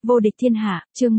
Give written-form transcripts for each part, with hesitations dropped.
Vô địch thiên hạ, chương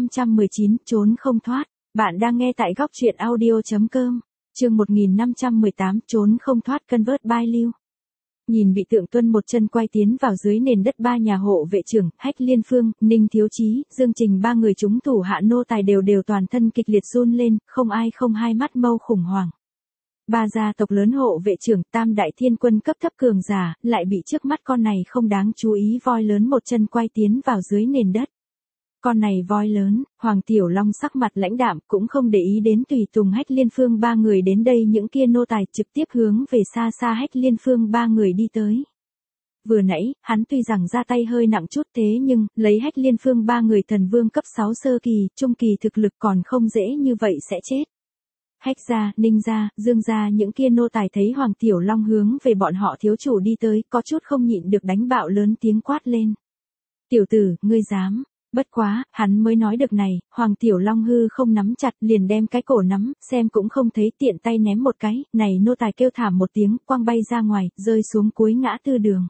1519, trốn không thoát. Bạn đang nghe tại góc truyện audio.com. Chương 1518, trốn không thoát convert by lưu. Nhìn bị Tượng Tuân một chân quay tiến vào dưới nền đất ba nhà hộ vệ trưởng, Hách Liên Phương, Ninh Thiếu Chí, Dương Trình ba người chúng thủ hạ nô tài đều toàn thân kịch liệt run lên, không ai không hai mắt mâu khủng hoảng. Ba gia tộc lớn hộ vệ trưởng Tam Đại Thiên Quân cấp thấp cường giả, lại bị trước mắt con này không đáng chú ý voi lớn một chân quay tiến vào dưới nền đất. Con này voi lớn, Hoàng Tiểu Long sắc mặt lãnh đạm cũng không để ý đến tùy tùng Hách Liên Phương ba người đến đây, những kia nô tài trực tiếp hướng về xa xa Hách Liên Phương ba người đi tới. Vừa nãy, hắn tuy rằng ra tay hơi nặng chút thế nhưng, lấy Hách Liên Phương ba người thần vương cấp 6 sơ kỳ, trung kỳ thực lực còn không dễ như vậy sẽ chết. Hách gia, Ninh gia, Dương gia những kia nô tài thấy Hoàng Tiểu Long hướng về bọn họ thiếu chủ đi tới, có chút không nhịn được đánh bạo lớn tiếng quát lên. Tiểu tử, ngươi dám. Bất quá, hắn mới nói được này, Hoàng Tiểu Long hư không nắm chặt liền đem cái cổ nắm, xem cũng không thấy tiện tay ném một cái, này nô tài kêu thảm một tiếng, quăng bay ra ngoài, rơi xuống cuối ngã tư đường.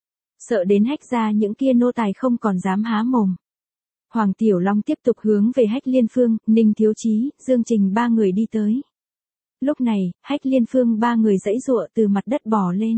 Sợ đến Hách gia những kia nô tài không còn dám há mồm. Hoàng Tiểu Long tiếp tục hướng về Hách Liên Phương, Ninh Thiếu Chí, Dương Trình ba người đi tới. Lúc này, Hách Liên Phương ba người giãy giụa từ mặt đất bò lên.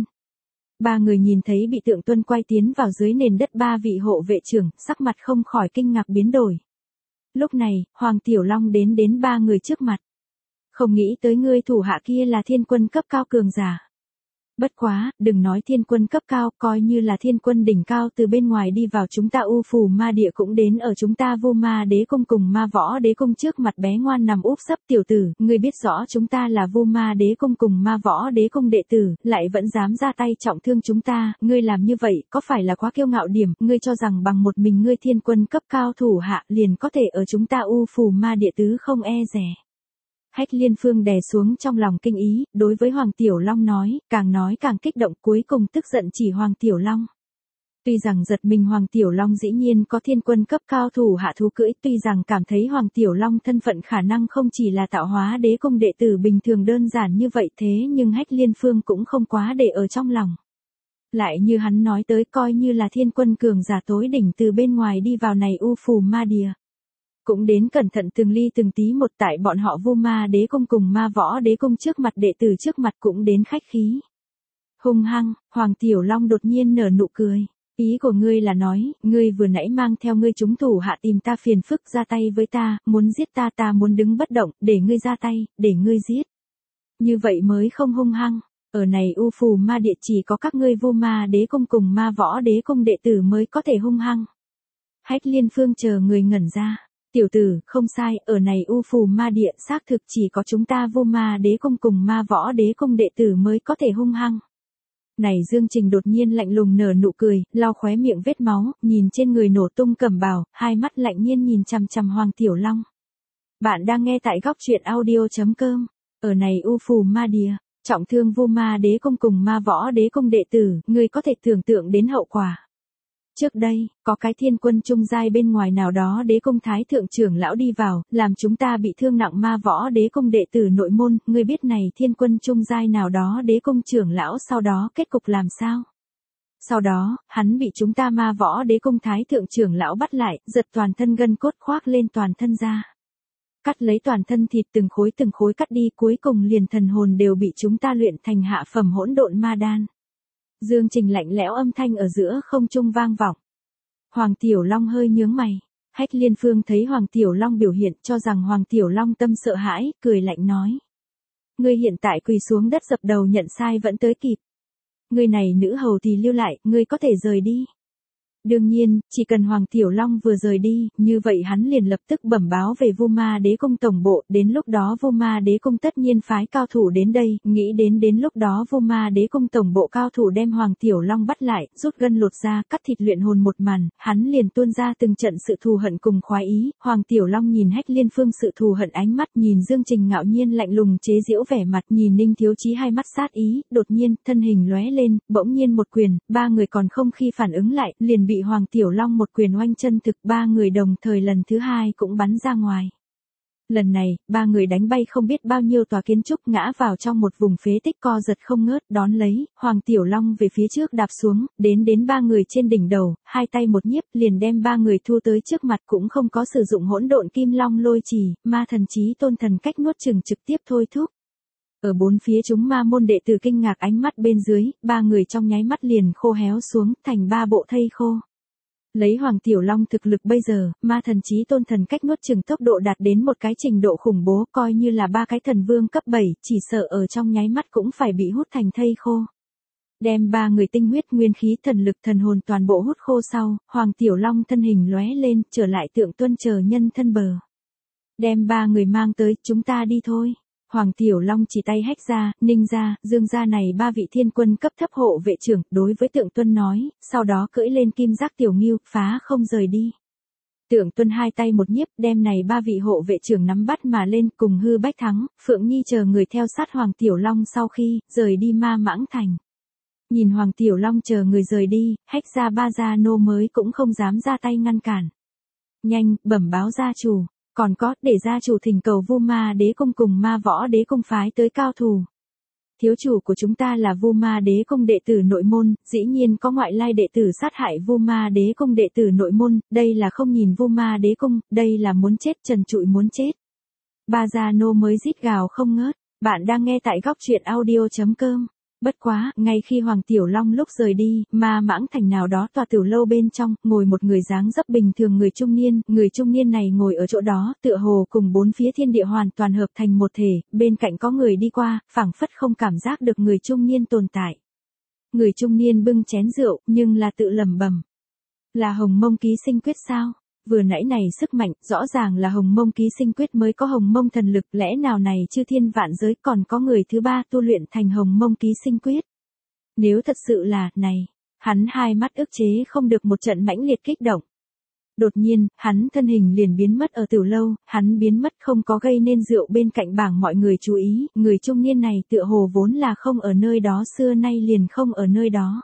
Ba người nhìn thấy bị Tượng Tuân quay tiến vào dưới nền đất ba vị hộ vệ trưởng, sắc mặt không khỏi kinh ngạc biến đổi. Lúc này, Hoàng Tiểu Long đến ba người trước mặt. Không nghĩ tới ngươi thủ hạ kia là thiên quân cấp cao cường giả. Bất quá, đừng nói thiên quân cấp cao, coi như là thiên quân đỉnh cao từ bên ngoài đi vào chúng ta U Phù Ma Địa cũng đến ở chúng ta Vu Ma Đế Cung cùng Ma Võ Đế Cung trước mặt bé ngoan nằm úp sấp. Tiểu tử, ngươi biết rõ chúng ta là Vu Ma Đế Cung cùng Ma Võ Đế Cung đệ tử, lại vẫn dám ra tay trọng thương chúng ta, ngươi làm như vậy, có phải là quá kiêu ngạo điểm, ngươi cho rằng bằng một mình ngươi thiên quân cấp cao thủ hạ liền có thể ở chúng ta U Phù Ma Địa tứ không e dè. Hách Liên Phương đè xuống trong lòng kinh ý, đối với Hoàng Tiểu Long nói càng kích động, cuối cùng tức giận chỉ Hoàng Tiểu Long. Tuy rằng giật mình Hoàng Tiểu Long dĩ nhiên có thiên quân cấp cao thủ hạ thú cưỡi, tuy rằng cảm thấy Hoàng Tiểu Long thân phận khả năng không chỉ là Tạo Hóa Đế Cung đệ tử bình thường đơn giản như vậy thế nhưng Hách Liên Phương cũng không quá để ở trong lòng. Lại như hắn nói tới coi như là thiên quân cường giả tối đỉnh từ bên ngoài đi vào này U Phù Ma Địa. Cũng đến cẩn thận từng ly từng tí một, tại bọn họ Vu Ma Đế Cung cùng Ma Võ Đế Cung trước mặt đệ tử trước mặt cũng đến khách khí. Hung hăng, Hoàng Tiểu Long đột nhiên nở nụ cười. Ý của ngươi là nói, ngươi vừa nãy mang theo ngươi chúng thủ hạ tìm ta phiền phức ra tay với ta, muốn giết ta, ta muốn đứng bất động, để ngươi ra tay, để ngươi giết. Như vậy mới không hung hăng. Ở này U Phù Ma Địa chỉ có các ngươi Vu Ma Đế Cung cùng Ma Võ Đế Cung đệ tử mới có thể hung hăng. Hách Liên Phương chờ người ngẩn ra. Tiểu tử, không sai, ở này U Phù Ma Địa xác thực chỉ có chúng ta Vu Ma Đế Cung cùng Ma Võ Đế Cung đệ tử mới có thể hung hăng. Này Dương Trình đột nhiên lạnh lùng nở nụ cười, lau khóe miệng vết máu, nhìn trên người nổ tung cẩm bào, hai mắt lạnh nhiên nhìn chằm chằm Hoàng Tiểu Long. Bạn đang nghe tại góc truyện audio.com. Ở này U Phù Ma Địa, trọng thương Vu Ma Đế Cung cùng Ma Võ Đế Cung đệ tử, ngươi có thể tưởng tượng đến hậu quả. Trước đây, có cái thiên quân trung giai bên ngoài nào đó Đế Cung Thái Thượng trưởng lão đi vào, làm chúng ta bị thương nặng Ma Võ Đế Cung đệ tử nội môn, ngươi biết này thiên quân trung giai nào đó Đế Cung trưởng lão sau đó kết cục làm sao? Sau đó, hắn bị chúng ta Ma Võ Đế Cung Thái Thượng trưởng lão bắt lại, giật toàn thân gân cốt khoác lên toàn thân ra. Cắt lấy toàn thân thịt từng khối cắt đi, cuối cùng liền thần hồn đều bị chúng ta luyện thành hạ phẩm hỗn độn ma đan. Dương Trình lạnh lẽo âm thanh ở giữa không trung vang vọng. Hoàng Tiểu Long hơi nhướng mày. Hách Liên Phương thấy Hoàng Tiểu Long biểu hiện cho rằng Hoàng Tiểu Long tâm sợ hãi, cười lạnh nói. Ngươi hiện tại quỳ xuống đất dập đầu nhận sai vẫn tới kịp. Ngươi này nữ hầu thì lưu lại, ngươi có thể rời đi. Đương nhiên, chỉ cần Hoàng Tiểu Long vừa rời đi, như vậy hắn liền lập tức bẩm báo về Vu Ma Đế Cung tổng bộ, đến lúc đó Vu Ma Đế Cung tất nhiên phái cao thủ đến đây, nghĩ đến lúc đó Vu Ma Đế Cung tổng bộ cao thủ đem Hoàng Tiểu Long bắt lại, rút gân lột da, cắt thịt luyện hồn một màn, hắn liền tuôn ra từng trận sự thù hận cùng khoái ý. Hoàng Tiểu Long nhìn Hách Liên Phương sự thù hận ánh mắt, nhìn Dương Trình ngạo nhiên lạnh lùng chế giễu vẻ mặt, nhìn Ninh Thiếu Chí hai mắt sát ý, đột nhiên, thân hình lóe lên, bỗng nhiên một quyền, ba người còn không khi phản ứng lại, liền bị Hoàng Tiểu Long một quyền oanh chân thực, ba người đồng thời lần thứ hai cũng bắn ra ngoài. Lần này, ba người đánh bay không biết bao nhiêu tòa kiến trúc ngã vào trong một vùng phế tích co giật không ngớt, đón lấy, Hoàng Tiểu Long về phía trước đạp xuống, đến ba người trên đỉnh đầu, hai tay một nhiếp liền đem ba người thu tới trước mặt, cũng không có sử dụng hỗn độn kim long lôi trì, ma thần chí tôn thần cách nuốt chừng trực tiếp thôi thúc. Ở bốn phía chúng ma môn đệ tử kinh ngạc ánh mắt bên dưới, ba người trong nháy mắt liền khô héo xuống, thành ba bộ thây khô. Lấy Hoàng Tiểu Long thực lực bây giờ, ma thần chí tôn thần cách nuốt chừng tốc độ đạt đến một cái trình độ khủng bố, coi như là ba cái thần vương cấp 7, chỉ sợ ở trong nháy mắt cũng phải bị hút thành thây khô. Đem ba người tinh huyết nguyên khí thần lực thần hồn toàn bộ hút khô sau, Hoàng Tiểu Long thân hình lóe lên, trở lại Tượng Tuân chờ nhân thân bờ. Đem ba người mang tới, chúng ta đi thôi. Hoàng Tiểu Long chỉ tay hách ra, Ninh gia, Dương gia này ba vị thiên quân cấp thấp hộ vệ trưởng, đối với Tượng Tuân nói, sau đó cưỡi lên kim giác tiểu ngưu, phá không rời đi. Tượng Tuân hai tay một nhiếp, đem này ba vị hộ vệ trưởng nắm bắt mà lên, cùng Hư Bách Thắng, Phượng Nhi chờ người theo sát Hoàng Tiểu Long sau khi rời đi Ma Mãng Thành. Nhìn Hoàng Tiểu Long chờ người rời đi, hách ra ba gia nô mới cũng không dám ra tay ngăn cản. Nhanh, bẩm báo gia chủ. Còn có, để gia chủ thỉnh cầu Vu Ma Đế Cung cùng Ma Võ Đế Cung phái tới cao thủ. Thiếu chủ của chúng ta là Vu Ma Đế Cung đệ tử nội môn, dĩ nhiên có ngoại lai đệ tử sát hại Vu Ma Đế Cung đệ tử nội môn, đây là không nhìn Vu Ma Đế Cung, đây là muốn chết, trần trụi muốn chết. Ba gia nô mới rít gào không ngớt, bạn đang nghe tại góc truyện audio.com. Bất quá, ngay khi Hoàng Tiểu Long lúc rời đi, Ma Mãng Thành nào đó tòa tiểu lâu bên trong, ngồi một người dáng dấp bình thường người trung niên này ngồi ở chỗ đó, tựa hồ cùng bốn phía thiên địa hoàn toàn hợp thành một thể, bên cạnh có người đi qua, phảng phất không cảm giác được người trung niên tồn tại. Người trung niên bưng chén rượu, nhưng là tự lẩm bẩm. Là Hồng Mông Ký Sinh Quyết sao? Vừa nãy này sức mạnh, rõ ràng là Hồng Mông Ký Sinh Quyết mới có Hồng Mông thần lực, lẽ nào này chư thiên vạn giới còn có người thứ ba tu luyện thành Hồng Mông Ký Sinh Quyết? Nếu thật sự là, này, hắn hai mắt ức chế không được một trận mãnh liệt kích động. Đột nhiên, hắn thân hình liền biến mất ở tiểu lâu, hắn biến mất không có gây nên rượu bên cạnh bảng mọi người chú ý, người trung niên này tựa hồ vốn là không ở nơi đó xưa nay liền không ở nơi đó.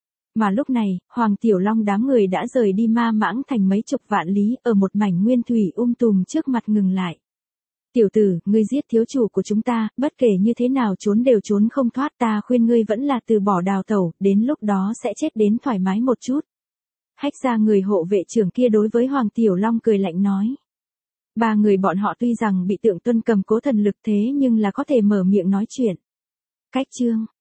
Mà lúc này, Hoàng Tiểu Long đám người đã rời đi Ma Mãng Thành mấy chục vạn lý, ở một mảnh nguyên thủy tùm trước mặt ngừng lại. Tiểu tử, ngươi giết thiếu chủ của chúng ta, bất kể như thế nào trốn đều trốn không thoát, ta khuyên ngươi vẫn là từ bỏ đào tẩu, đến lúc đó sẽ chết đến thoải mái một chút. Hách ra người hộ vệ trưởng kia đối với Hoàng Tiểu Long cười lạnh nói. Ba người bọn họ tuy rằng bị Tượng Tuân cầm cố thần lực thế nhưng là có thể mở miệng nói chuyện. Cách chương